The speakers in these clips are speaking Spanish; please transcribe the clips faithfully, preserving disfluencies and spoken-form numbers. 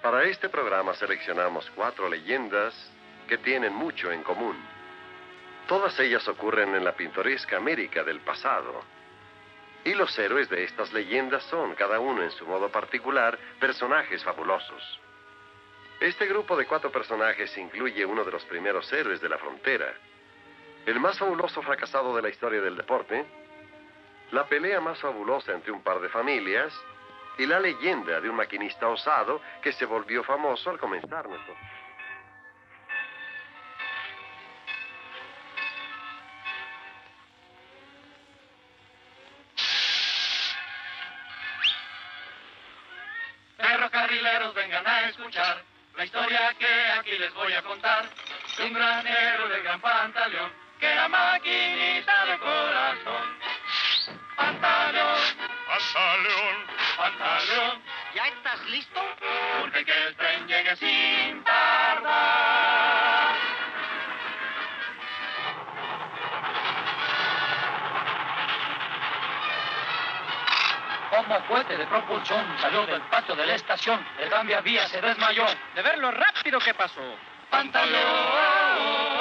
Para este programa seleccionamos cuatro leyendas que tienen mucho en común. Todas ellas ocurren en la pintoresca América del pasado. Y los héroes de estas leyendas son, cada uno en su modo particular, personajes fabulosos. Este grupo de cuatro personajes incluye uno de los primeros héroes de la frontera, el más fabuloso fracasado de la historia del deporte, la pelea más fabulosa entre un par de familias y la leyenda de un maquinista osado que se volvió famoso al comenzar nuestro... Ferrocarrileros, vengan a escuchar la historia que aquí les voy a contar de un gran héroe del gran Pantaleón, que era maquinista de corazón. Pantaleón, Pantaleón, Pantaleón. ¿Ya estás listo? Urge que el tren llegue sin tardar. Como cohete de propulsión salió del patio de la estación, el tranvía se desmayó. De ver lo rápido que pasó. Pantaleón.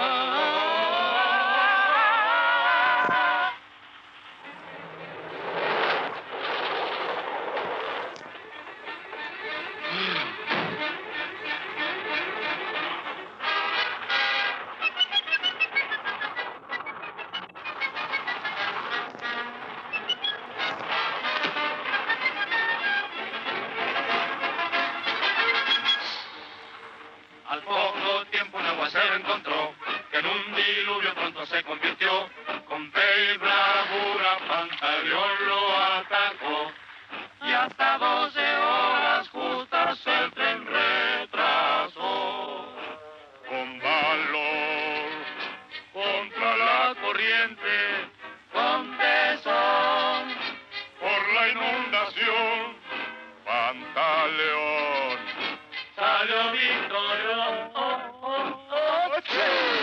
Al poco tiempo un aguacero encontró, que en un diluvio pronto se convirtió. Con fe y bravura Pantaleón lo atacó, y hasta doce horas justas el tren retrasó. Con valor contra la corriente, con tesón por la inundación, Pantaleón salió victorioso. Oh, oh, oh, sí.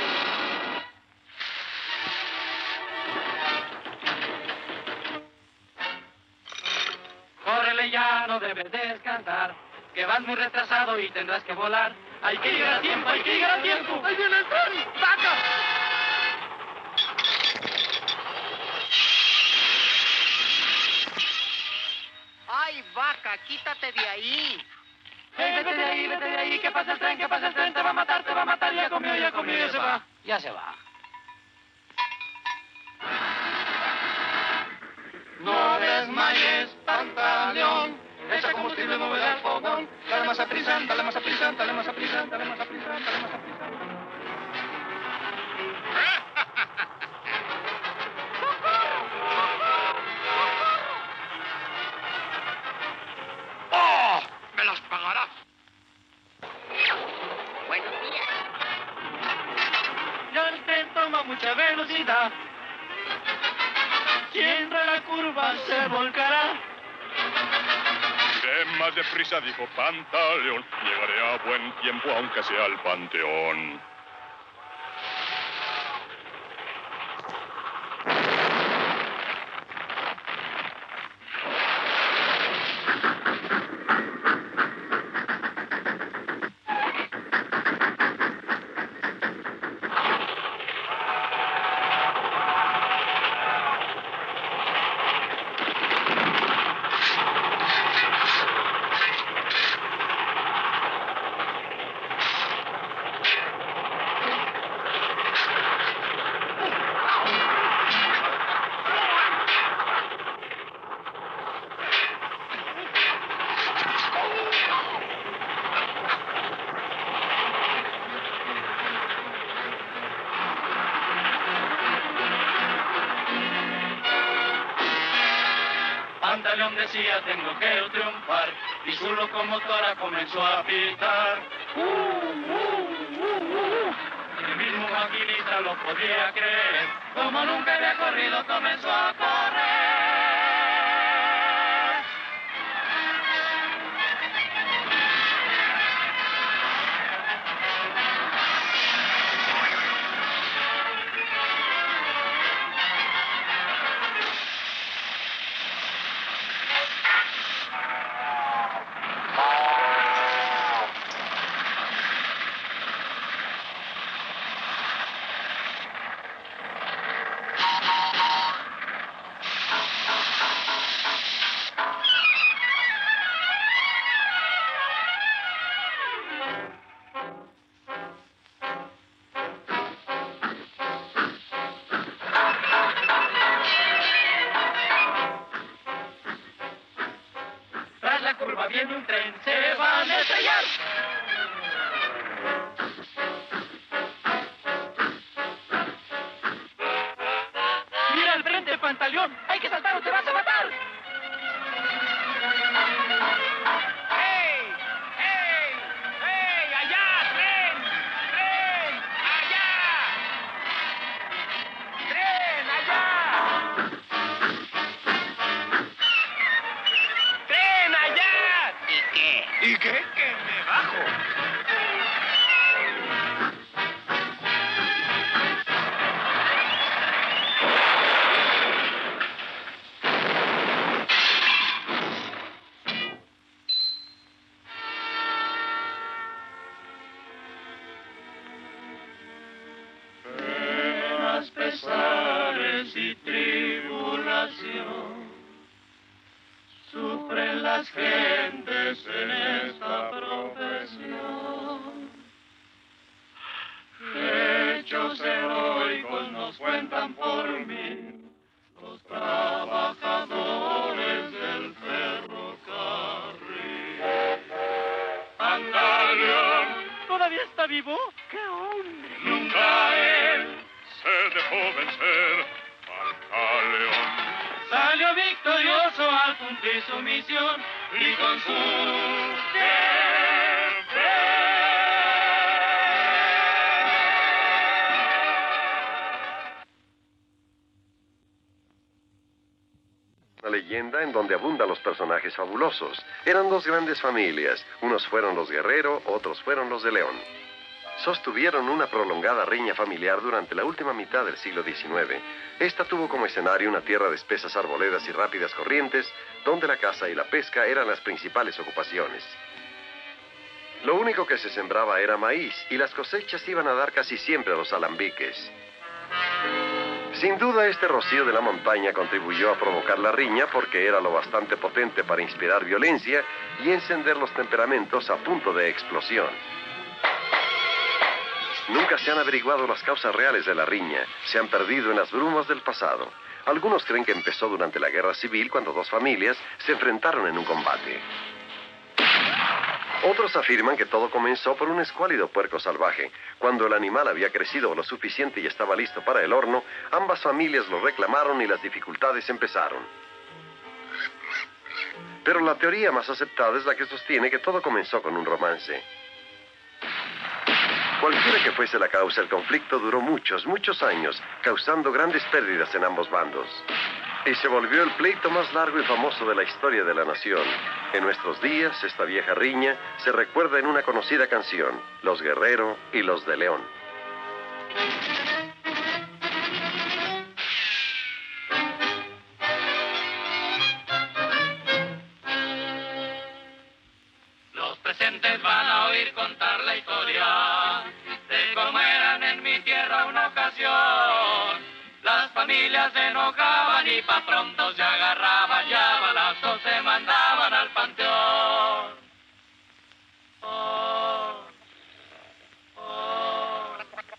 Córrele ya, no debes descansar, que vas muy retrasado y tendrás que volar. Hay que llegar a tiempo, hay que llegar a tiempo. ¡Ahí viene el tren! ¡Vaca! ¡Ay, vaca! ¡Quítate de ahí! Hey, vete de ahí, vete de ahí, que pasa el tren, que pasa el tren, te va a matar, te va a matar, ya comió, ya comió, ya se va. Ya se va. No desmayes, Pantaleón, echa combustible, mueve al fogón. Dale más a prisa, dale más a prisa, dale más a prisa, dale más a prisa, dale más a prisa. ¡Oh! ¡Me las pagarás! Buenos días. Ya el tren toma mucha velocidad. Si entra la curva se volcará. Iré más deprisa, dijo Pantaleón. Llegaré a buen tiempo, aunque sea al panteón. Pantaleón decía, tengo que triunfar, y su locomotora comenzó a pitar. Uh, uh, uh, uh. Y el mismo maquinista lo podía creer, como nunca había corrido, comenzó a correr. tren se van a estrellar. Mira al frente, Pantaleón. Hay que saltar o te vas a matar. ¡Hey! ¡Hey! ¡Hey! ¡Allá! ¡Tren! ¡Tren! ¡Allá! ¡Tren! ¡Allá! ¡Tren! ¡Allá! ¿Y qué? ¿Y qué? ¡Que me bajo! Pesares y tribulación sufren las gentes en esta profesión. Hechos heroicos nos cuentan por mí los trabajadores del ferrocarril. Pantaleón, ¿Todavía está vivo? ¡Qué hombre! nunca él se dejó vencer. Pantaleón Salió victorioso al cumplir su misión y con su Una leyenda en donde abundan los personajes fabulosos. Eran dos grandes familias. Unos fueron los Guerrero, otros fueron los de León. Sostuvieron una prolongada riña familiar durante la última mitad del siglo diecinueve. Esta tuvo como escenario una tierra de espesas arboledas y rápidas corrientes, donde la caza y la pesca eran las principales ocupaciones. Lo único que se sembraba era maíz, y las cosechas iban a dar casi siempre a los alambiques. Sin duda, este rocío de la montaña contribuyó a provocar la riña porque era lo bastante potente para inspirar violencia y encender los temperamentos a punto de explosión. Nunca se han averiguado las causas reales de la riña. Se han perdido en las brumas del pasado. Algunos creen que empezó durante la guerra civil cuando dos familias se enfrentaron en un combate. Otros afirman que todo comenzó por un escuálido puerco salvaje. Cuando el animal había crecido lo suficiente y estaba listo para el horno, ambas familias lo reclamaron y las dificultades empezaron. Pero la teoría más aceptada es la que sostiene que todo comenzó con un romance. Cualquiera que fuese la causa, el conflicto duró muchos, muchos años, causando grandes pérdidas en ambos bandos. Y se volvió el pleito más largo y famoso de la historia de la nación. En nuestros días, esta vieja riña se recuerda en una conocida canción, Los Guerrero y los de León. Los presentes van a oír contar la historia de cómo eran en mi tierra una ocasión. Las familias se enojaban y pa' pronto se agarraban, ya balazos se mandaban al panteón. Oh, oh,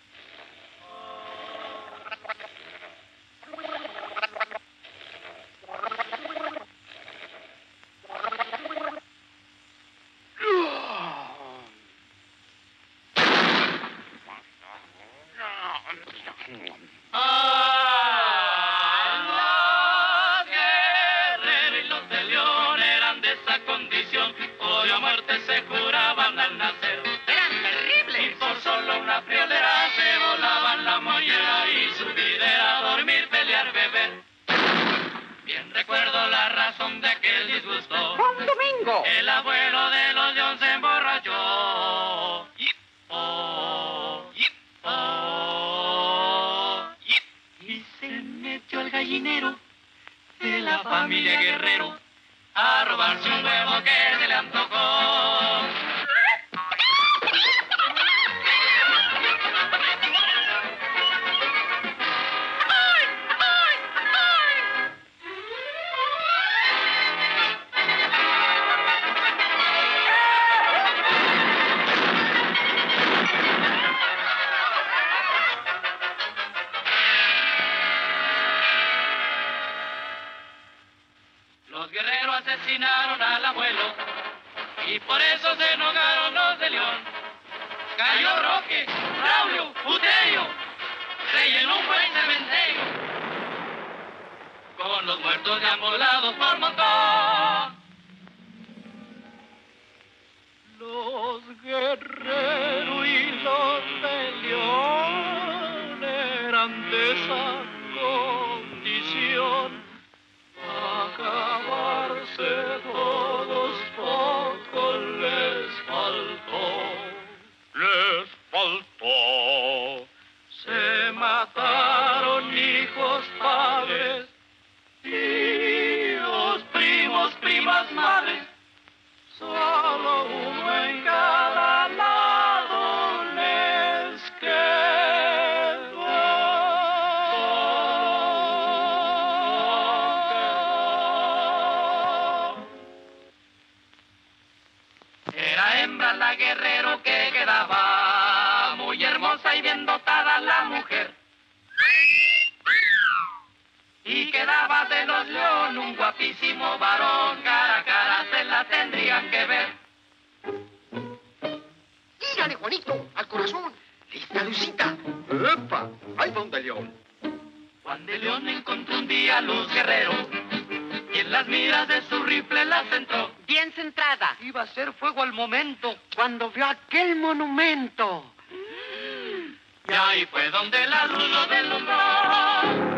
Ah, los guerreros y los de León eran de esa condición, odio a muerte se juraban al nacer. ¡Eran terribles! Y por solo una friolera se volaban la mollera y su vida era dormir, pelear, beber. Bien recuerdo la razón de aquel disgusto. ¡Fue un domingo! El abuelo de los León se emborrachó. Yip, oh, yip, oh, yip. Y se metió al gallinero de la familia Guerrero a robarse un huevo que se le antojó. Los guerreros asesinaron al abuelo y y por eso se enojaron los de León. Cayó Roque, Braulio, Uterio, se llenó un buen cementerio, con los muertos ya amolados por montón. Los guerreros y los de León eran de esa condición, acabarse todos poco les faltó, les faltó. Se mataron hijos, padres, tíos, primos, primas, madres. Solo uno en cada lado les quedó. Era hembra la guerrero que quedaba, muy hermosa y bien dotada la mujer. Y quedaba de los León un guapísimo varón, cara a cara se la tendrían que ver. Mírale, Juanito, al corazón. Lista, Lucita. ¡Epa! Ahí va un de León. Juan de León encontró un día a Luz Guerrero y en las miras de su rifle la centró. Bien centrada. Iba a hacer fuego al momento. Cuando vio aquel monumento. Y ahí fue donde la luz lo deslumbró.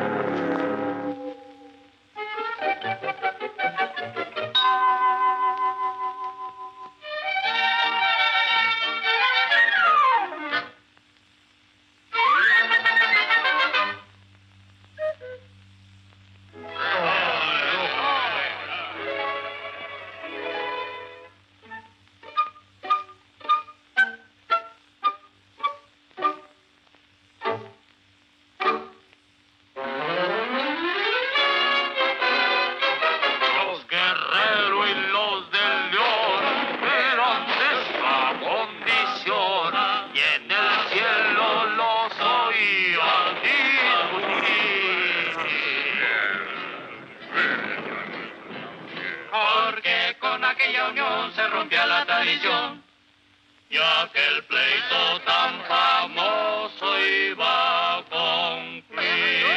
Aquella unión se rompía la tradición y aquel pleito tan famoso iba a concluir.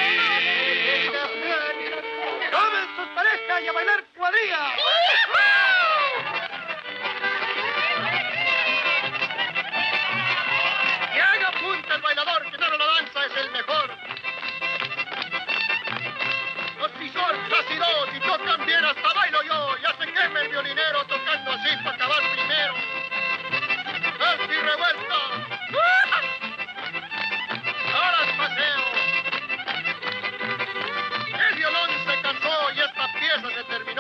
¡Tomen sus parejas y a bailar cuadrilla! ¡Que haga punta el bailador, que no la danza es el mejor! Los pisor, casi dos, y tocan bien, hasta bailo yo. Ya se queme el violinero tocando así para acabar primero. ¡Alto y revuelto! ¡Ahora el paseo! El violón se cansó y esta pieza se terminó.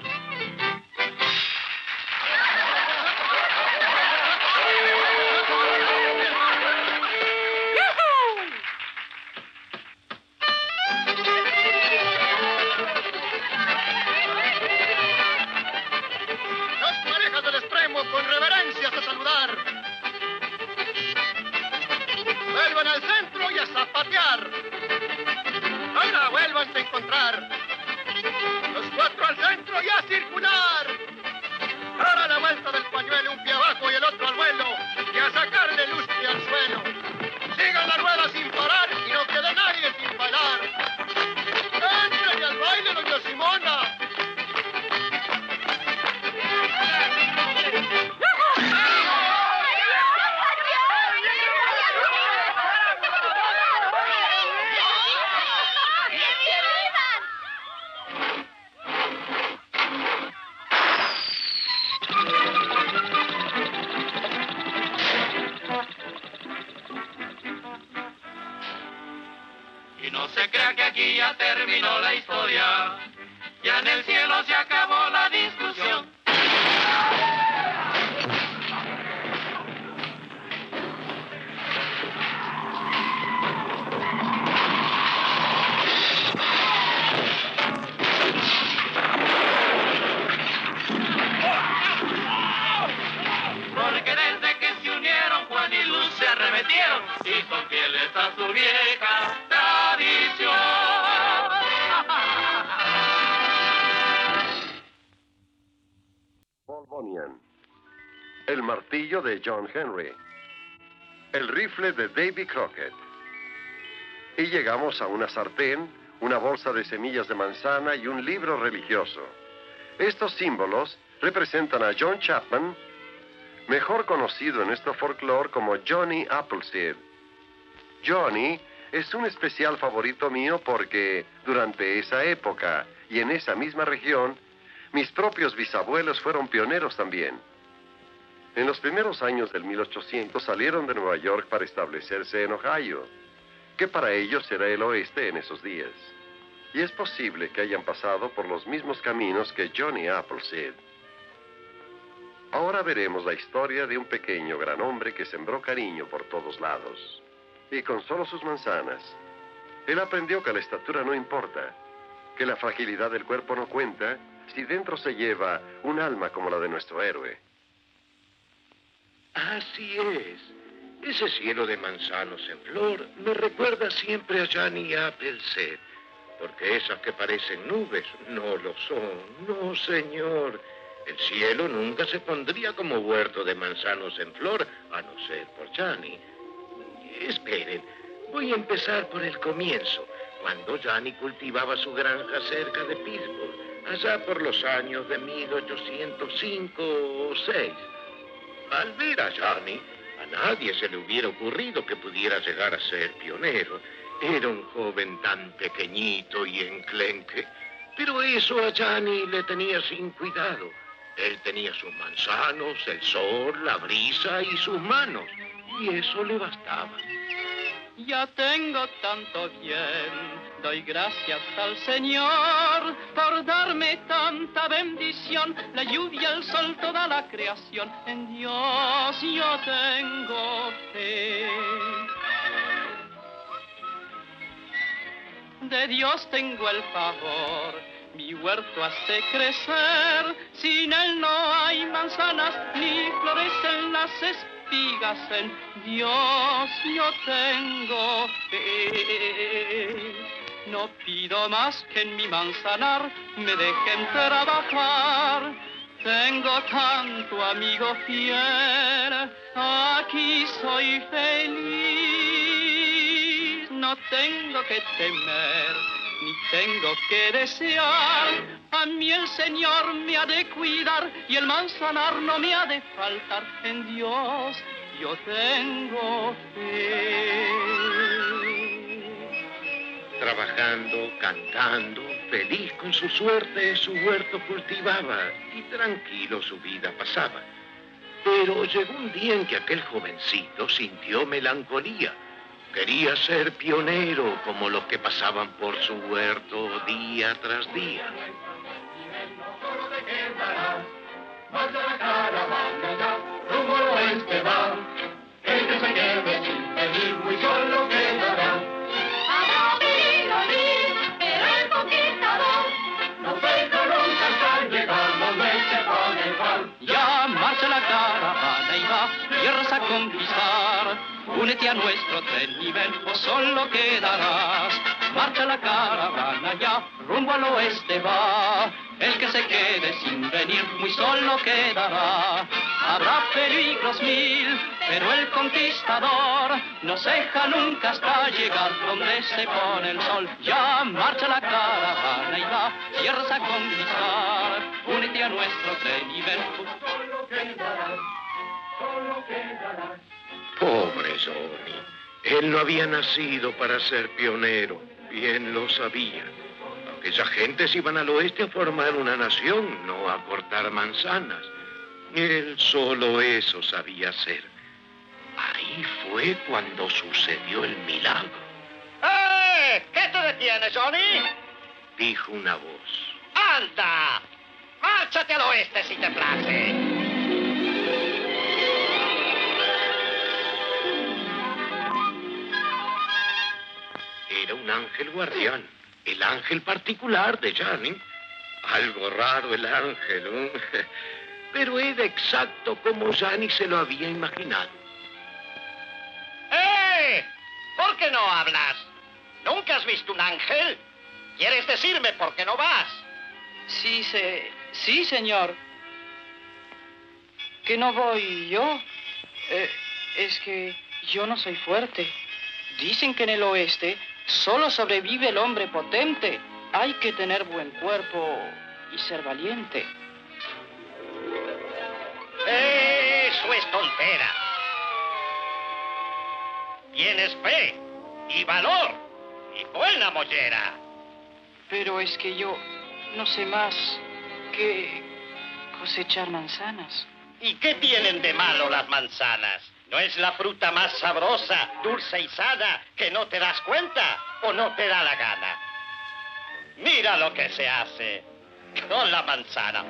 Con reverencias a saludar. Vuelvan al centro y a zapatear. Ahora vuelvan a encontrar. Los cuatro al centro y a circular. Ahora la vuelta del pañuelo, un pie abajo y el otro al vuelo. Y a sacarle lustre al suelo. Sigan la rueda sin parar y no quede nadie sin bailar. ¡Entren al baile, doña Simona! Y no se crea que aquí ya terminó la historia, ya en el cielo se acabó la discusión. Porque desde que se unieron Juan y Luz se arremetieron y son fieles a su vieja tradición. Paul Bunyan, el martillo de John Henry, el rifle de Davy Crockett. Y llegamos a una sartén, una bolsa de semillas de manzana y un libro religioso. Estos símbolos representan a John Chapman, mejor conocido en nuestro folclore como Johnny Appleseed. Johnny es un especial favorito mío porque durante esa época y en esa misma región, mis propios bisabuelos fueron pioneros también. En los primeros años del mil ochocientos salieron de Nueva York para establecerse en Ohio, que para ellos era el oeste en esos días. Y es posible que hayan pasado por los mismos caminos que Johnny Appleseed. Ahora veremos la historia de un pequeño gran hombre que sembró cariño por todos lados. Y con solo sus manzanas, él aprendió que la estatura no importa, que la fragilidad del cuerpo no cuenta si dentro se lleva un alma como la de nuestro héroe. Así es. Ese cielo de manzanos en flor me recuerda siempre a Johnny Appleseed, porque esas que parecen nubes no lo son. No, señor. El cielo nunca se pondría como huerto de manzanos en flor, a no ser por Johnny. Esperen, voy a empezar por el comienzo, cuando Johnny cultivaba su granja cerca de Pittsburgh, allá por los años de mil ochocientos cinco o seis. Al ver a Johnny, a nadie se le hubiera ocurrido que pudiera llegar a ser pionero. Era un joven tan pequeñito y enclenque, pero eso a Johnny le tenía sin cuidado. Él tenía sus manzanos, el sol, la brisa y sus manos, y eso le bastaba. Ya tengo tanto bien, doy gracias al Señor por darme tanta bendición, la lluvia, el sol, toda la creación. En Dios yo tengo fe. De Dios tengo el favor, mi huerto hace crecer, sin él no hay manzanas ni florecen las espigas. En Dios yo tengo fe. No pido más que en mi manzanar me dejen trabajar. Tengo tanto amigo fiel, aquí soy feliz. No tengo que temer, ni tengo que desear. A mí el Señor me ha de cuidar y el manzanar no me ha de faltar. En Dios yo tengo fe. Trabajando, cantando, feliz con su suerte, su huerto cultivaba y tranquilo su vida pasaba. Pero llegó un día en que aquel jovencito sintió melancolía. Quería ser pionero como los que pasaban por su huerto día tras día. Marcha la caravana ya, rumbo al oeste va. El que se quede sin venir muy solo quedará. Habrá peligro allí, pero el conquistador No deja nunca hasta llegar donde se pone el pan. Ya marcha la caravana y va tierras a conquistar. Únete a nuestro tren y ven, o solo quedarás. Marcha la caravana ya, rumbo al oeste va. El que se quede sin venir muy solo quedará. Habrá peligros mil, pero el conquistador no ceja nunca hasta llegar donde se pone el sol. Ya marcha la caravana y va tierras a conquistar. Únete a nuestro tren y ven, Solo quedarás, solo quedarás. Pobre Johnny. Él no había nacido para ser pionero, bien lo sabía. Aquellas gentes iban al oeste a formar una nación, no a cortar manzanas. Él solo eso sabía hacer. Ahí fue cuando sucedió el milagro, ¡Eh! ¿Qué te detienes, Johnny? dijo una voz. ¡Anda! ¡Márchate al oeste si te place! Era un ángel guardián, el ángel particular de Johnny. Algo raro el ángel, ¿eh? Pero era exacto como Johnny se lo había imaginado. ¡Eh! ¿Por qué no hablas? ¿Nunca has visto un ángel? ¿Quieres decirme por qué no vas? Sí, se... sí, señor. ¿Que no voy yo? Eh, es que yo no soy fuerte. Dicen que en el oeste solo sobrevive el hombre potente. Hay que tener buen cuerpo y ser valiente. Eso es tontera. Tienes fe y valor y buena mollera. Pero es que yo no sé más que cosechar manzanas. ¿Y qué tienen de malo las manzanas? ¿No es la fruta más sabrosa, dulce y sana que no te das cuenta o no te da la gana? Mira lo que se hace con la manzana.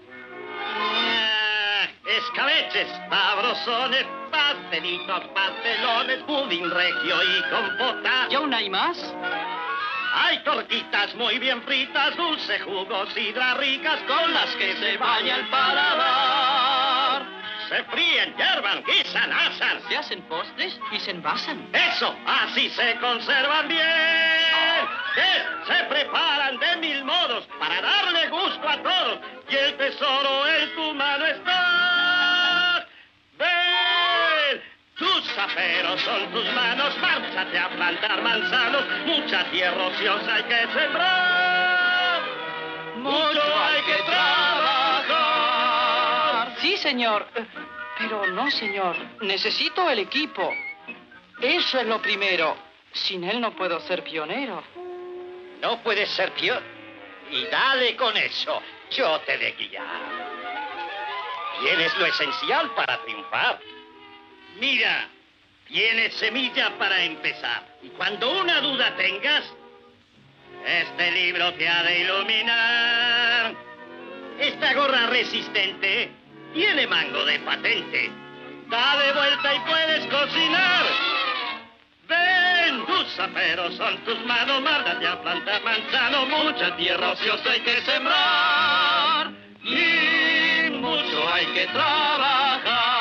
Ah, escabeches, sabrosones, pastelitos, pastelones, pudín regio y compota. ¿Y aún hay más? Hay tortitas muy bien fritas, dulces jugos, sidras ricas con las que se baña el paladar. Se fríen, hiervan, guisan, asan. Se hacen postres y se envasan. Eso, así se conservan bien. ¿Qué? Se preparan de mil modos para darle gusto a todos. Y el tesoro en tu mano está. ¡Ven! Tus aperos son tus manos, márchate a plantar manzanos, mucha tierra ociosa hay que sembrar, mucho hay que trabajar. Sí, señor, pero no, señor, necesito el equipo. Eso es lo primero. Sin él no puedo ser pionero. No puedes ser pionero. Y dale con eso, yo te de guiar. Tienes lo esencial para triunfar. Mira, tienes semilla para empezar. Y cuando una duda tengas, este libro te ha de iluminar. Esta gorra resistente tiene mango de patente. Dale vuelta y puedes cocinar. Ven, tus aperos son tus manos, márdate a plantar manzano. Mucha tierra ociosa hay que sembrar y mucho hay que trabajar.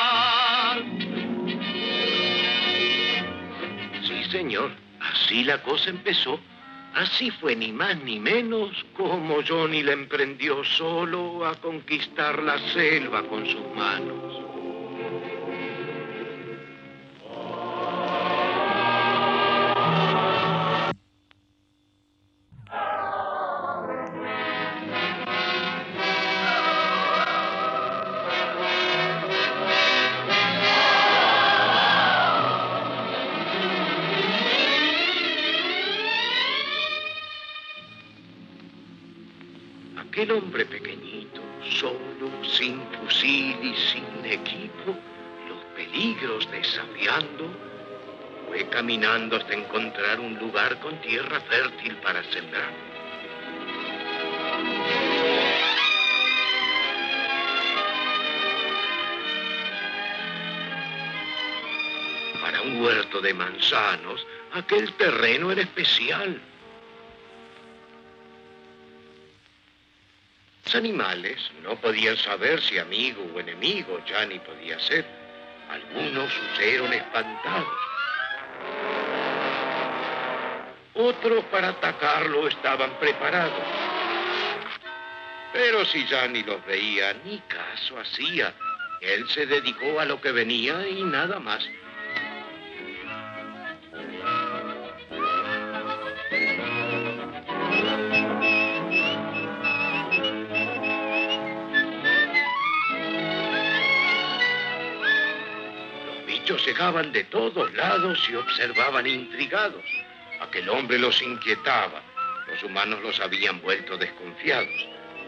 Señor, así la cosa empezó. Así fue ni más ni menos como Johnny la emprendió solo a conquistar la selva con sus manos. Aquel hombre pequeñito, solo, sin fusil y sin equipo, los peligros desafiando, fue caminando hasta encontrar un lugar con tierra fértil para sembrar. Para un huerto de manzanos, aquel terreno era especial. Los animales no podían saber si amigo o enemigo ya ni podía ser. Algunos huyeron espantados. Otros para atacarlo estaban preparados. Pero si Johnny los veía, ni caso hacía. Él se dedicó a lo que venía y nada más. Llegaban de todos lados y observaban intrigados. Aquel hombre los inquietaba. Los humanos los habían vuelto desconfiados.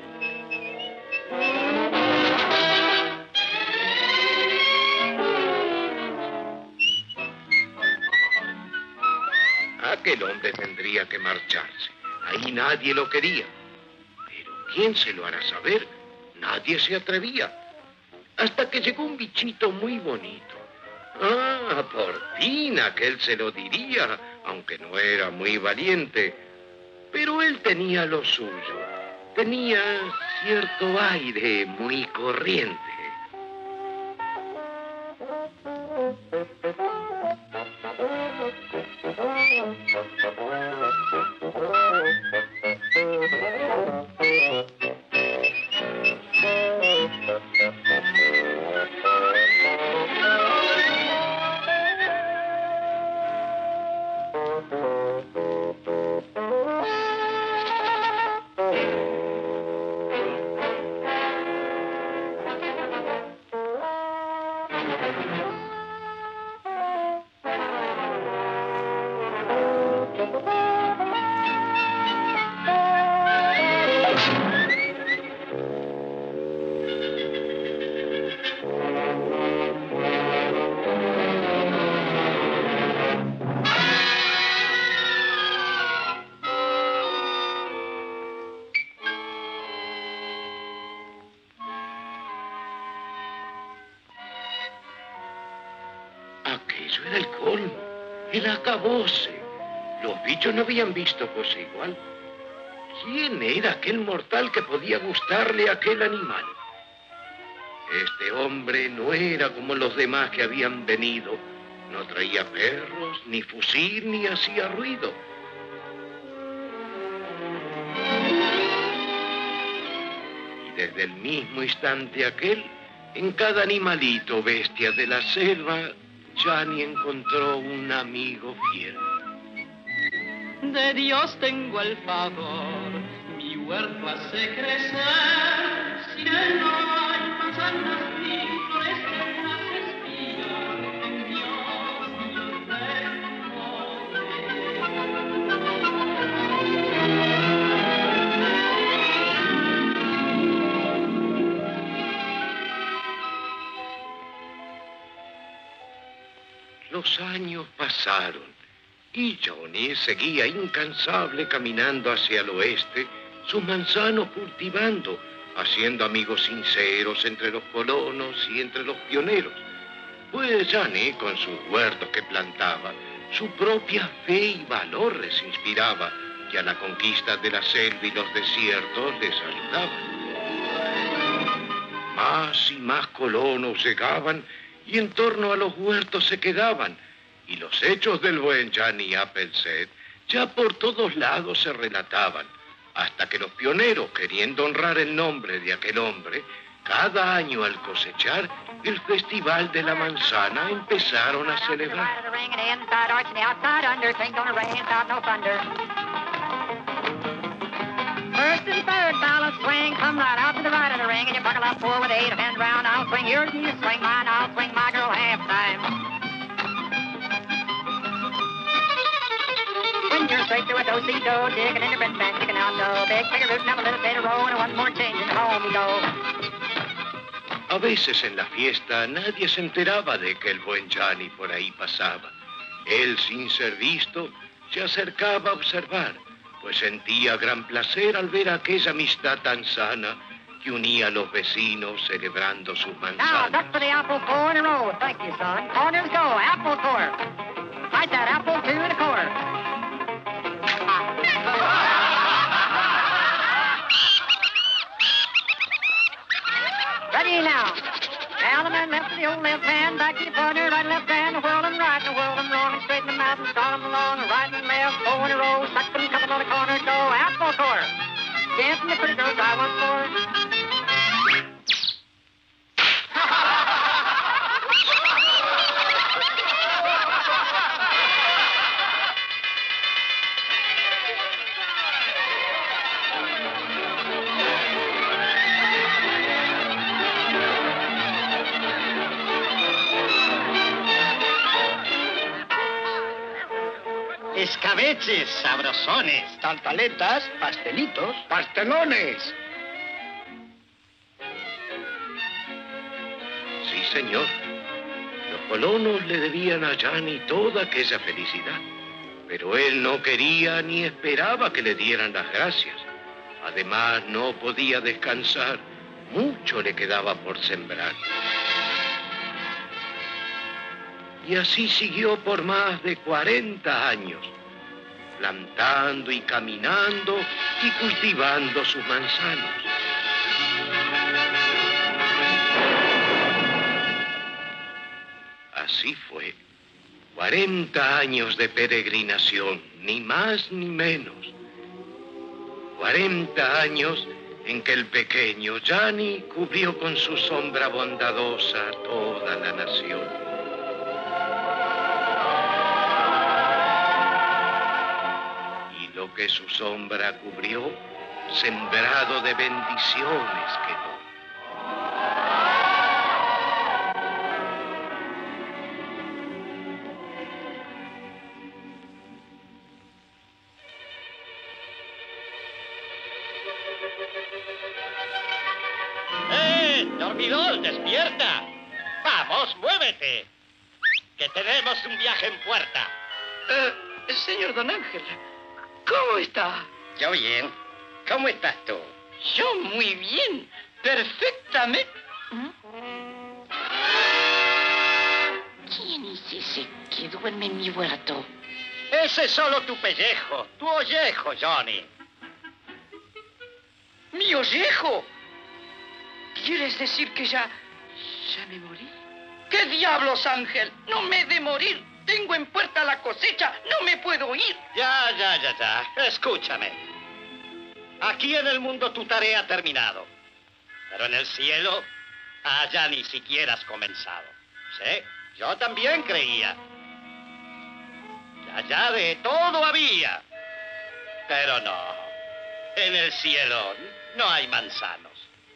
Aquel hombre tendría que marcharse. Ahí nadie lo quería. Pero ¿quién se lo hará saber? Nadie se atrevía. Hasta que llegó un bichito muy bonito. Ah, por fin aquel se lo diría, aunque no era muy valiente. Pero él tenía lo suyo. Tenía cierto aire muy corriente. Aquello era el colmo, el acabose. Los bichos no habían visto cosa igual. ¿Quién era aquel mortal que podía gustarle a aquel animal? Este hombre no era como los demás que habían venido. No traía perros, ni fusil, ni hacía ruido. Y desde el mismo instante aquel, en cada animalito o bestia de la selva, Johnny encontró un amigo fiel. De Dios tengo el favor, mi huerto hace crecer. Sin él no hay manzanas ni flores que las espigas. En Dios yo tengo. Los años pasaron y Johnny seguía incansable caminando hacia el oeste, sus manzanos cultivando, haciendo amigos sinceros entre los colonos y entre los pioneros. Pues Johnny, con sus huertos que plantaba, su propia fe y valor les inspiraba, que a la conquista de la selva y los desiertos les ayudaban. Más y más colonos llegaban y en torno a los huertos se quedaban, y los hechos del buen Johnny Appleseed ya por todos lados se relataban, hasta que los pioneros, queriendo honrar el nombre de aquel hombre, cada año al cosechar, el Festival de la Manzana empezaron a celebrar. First and third ballot swing, come right out to the right of the ring, and you buckle up four with eight, hand round, I'll swing yours and you swing mine, I'll swing my girl half time. When you're straight through a do-si-do, digging in your bed bank, sticking out no big figure root, now a little bit of row, and one more change, and home you go. A veces en la fiesta nadie se enteraba de que el buen Johnny por ahí pasaba. Él, sin ser visto, se acercaba a observar, pues sentía gran placer al ver aquella amistad tan sana que unía a los vecinos celebrando sus Now, manzanas. duck for the apple, four in a row. Thank you, son. Corners go, apple core. Fight that apple, two and a quarter. Ready now. Down the man left to the old left hand, back to the partner, right left hand, whirl and right, and whirl and wrong, and straighten them out and start them along, right and left, four in a row, suck them, couple on the corner, go, apple core. Dancing the pretty girls, I want more. Escabeches, sabrosones. Tartaletas, pastelitos, pastelones. Sí, señor. Los colonos le debían a Johnny toda aquella felicidad, pero él no quería ni esperaba que le dieran las gracias. Además, no podía descansar. Mucho le quedaba por sembrar. Y así siguió por más de cuarenta años, plantando y caminando y cultivando sus manzanos. Así fue. cuarenta años de peregrinación, ni más ni menos. cuarenta años en que el pequeño Johnny cubrió con su sombra bondadosa toda la nación. Lo que su sombra cubrió, sembrado de bendiciones quedó. Dormidor, despierta. Vamos, muévete. Que tenemos un viaje en puerta. Uh, señor Don Ángel, ¿cómo está? Yo bien. ¿Cómo estás tú? Yo muy bien. Perfectamente. ¿Quién es ese que duerme en mi huerto? Ese es solo tu pellejo, tu ollejo, Johnny. ¿Mi ollejo? ¿Quieres decir que ya... ya me morí? ¿Qué diablos, Ángel? No me he de morir. Tengo en puerta la cosecha. No me puedo ir. Ya, ya, ya, ya. Escúchame. Aquí en el mundo tu tarea ha terminado. Pero en el cielo, allá ni siquiera has comenzado. Sí, yo también creía. Allá de todo había. Pero no. En el cielo no hay manzanos.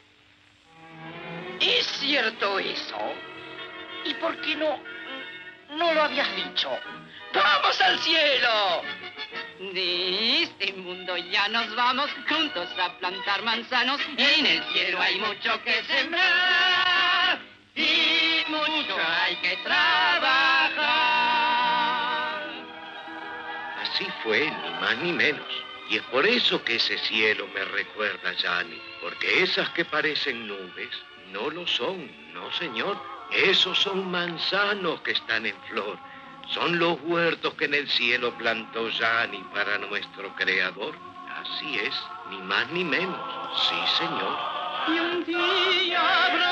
¿Es cierto eso? ¿Y por qué no... no lo habías dicho? ¡Vamos al cielo! De este mundo ya nos vamos juntos a plantar manzanos. En el cielo hay mucho que sembrar y mucho hay que trabajar. Así fue, ni más ni menos. Y es por eso que ese cielo me recuerda a Johnny. Porque esas que parecen nubes no lo son, no señor. Esos son manzanos que están en flor. Son los huertos que en el cielo plantó Johnny para nuestro Creador. Así es, ni más ni menos. Sí, señor. Y un día habrá